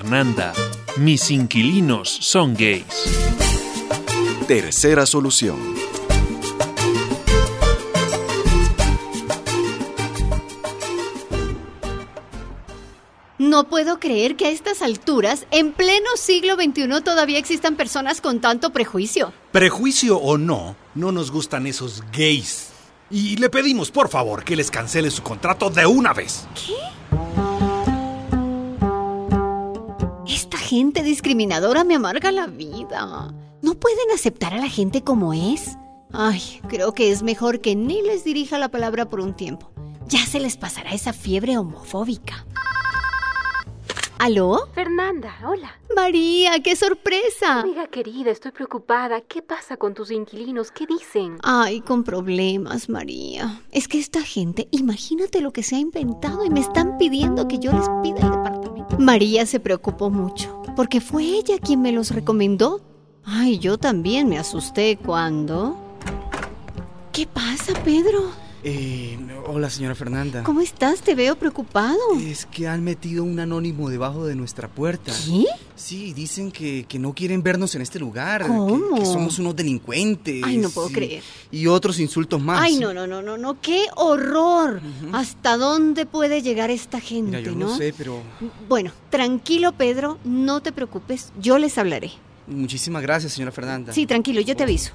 Fernanda. Mis inquilinos son gays. Tercera solución. No puedo creer que a estas alturas, en pleno siglo XXI, todavía existan personas con tanto prejuicio. Prejuicio o no, no nos gustan esos gays. Y le pedimos, por favor, que les cancele su contrato de una vez. ¿Qué? Esta gente discriminadora me amarga la vida. ¿No pueden aceptar a la gente como es? Ay, creo que es mejor que ni les dirija la palabra por un tiempo. Ya se les pasará esa fiebre homofóbica. ¿Aló? Fernanda, hola. María, ¡qué sorpresa! Amiga querida, estoy preocupada. ¿Qué pasa con tus inquilinos? ¿Qué dicen? Ay, con problemas, María. Es que esta gente, imagínate lo que se ha inventado y me están pidiendo que yo les pida el departamento. María se preocupó mucho, porque fue ella quien me los recomendó. Ay, yo también me asusté cuando... ¿Qué pasa, Pedro? Hola, señora Fernanda. ¿Cómo estás? Te veo preocupado. Es que han metido un anónimo debajo de nuestra puerta. ¿Qué? Sí, dicen que no quieren vernos en este lugar. ¿Cómo? Que somos unos delincuentes. Ay, no puedo creer. Y otros insultos más. Ay, no, ¡qué horror! ¿Hasta dónde puede llegar esta gente, Mira, yo no sé, pero... Bueno, tranquilo, Pedro, no te preocupes, yo les hablaré. Muchísimas gracias, señora Fernanda. Sí, tranquilo, yo te aviso.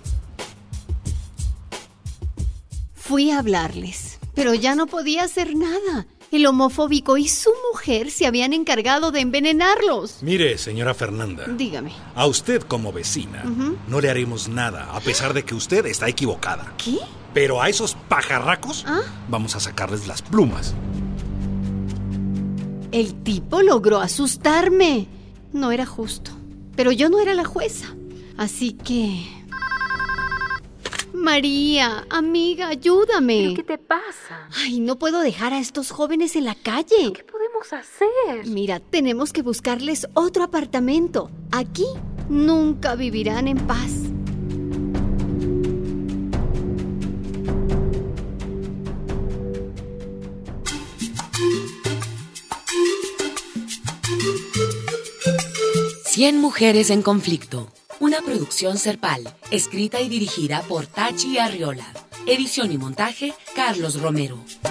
Fui a hablarles, pero ya no podía hacer nada. El homofóbico y su mujer se habían encargado de envenenarlos. Mire, señora Fernanda. Dígame. A usted como vecina no le haremos nada, a pesar de que usted está equivocada. ¿Qué? Pero a esos pajarracos vamos a sacarles las plumas. El tipo logró asustarme. No era justo, pero yo no era la jueza. Así que... María, amiga, ayúdame. ¿Pero qué te pasa? Ay, no puedo dejar a estos jóvenes en la calle. ¿Qué podemos hacer? Mira, tenemos que buscarles otro apartamento. Aquí nunca vivirán en paz. Cien mujeres en conflicto. Una producción Serpal, escrita y dirigida por Tachi Arriola. Edición y montaje, Carlos Romero.